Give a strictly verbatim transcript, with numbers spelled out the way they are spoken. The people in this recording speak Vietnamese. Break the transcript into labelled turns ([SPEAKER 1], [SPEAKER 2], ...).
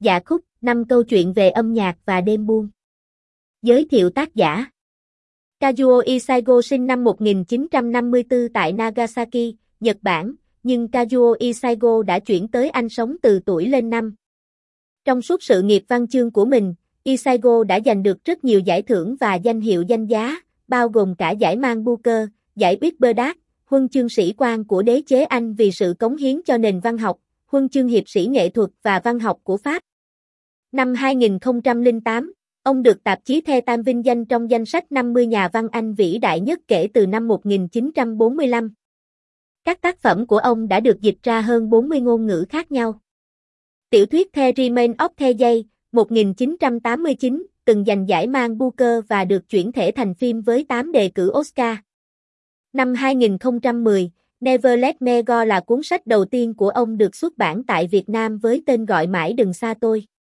[SPEAKER 1] Dạ khúc, năm câu chuyện về âm nhạc và đêm buông. Giới thiệu tác giả. Kazuo Isaigo sinh năm một nghìn chín trăm năm mươi tư tại Nagasaki, Nhật Bản, nhưng Kazuo Isaigo đã chuyển tới Anh sống từ tuổi lên năm. Trong suốt sự nghiệp văn chương của mình, Isaigo đã giành được rất nhiều giải thưởng và danh hiệu danh giá, bao gồm cả giải Man Booker, giải Whitbread, huân chương sĩ quan của đế chế Anh vì sự cống hiến cho nền văn học, huân chương hiệp sĩ nghệ thuật và văn học của Pháp. Năm hai nghìn không trăm lẻ tám, ông được tạp chí The Times vinh danh trong danh sách năm mươi nhà văn Anh vĩ đại nhất kể từ năm một nghìn chín trăm bốn mươi lăm. Các tác phẩm của ông đã được dịch ra hơn bốn mươi ngôn ngữ khác nhau. Tiểu thuyết The Remains of the Day, một nghìn chín trăm tám mươi chín, từng giành giải Man Booker và được chuyển thể thành phim với tám đề cử Oscar. Năm hai nghìn không trăm mười, Never Let Me Go là cuốn sách đầu tiên của ông được xuất bản tại Việt Nam với tên gọi Mãi Đừng Xa Tôi.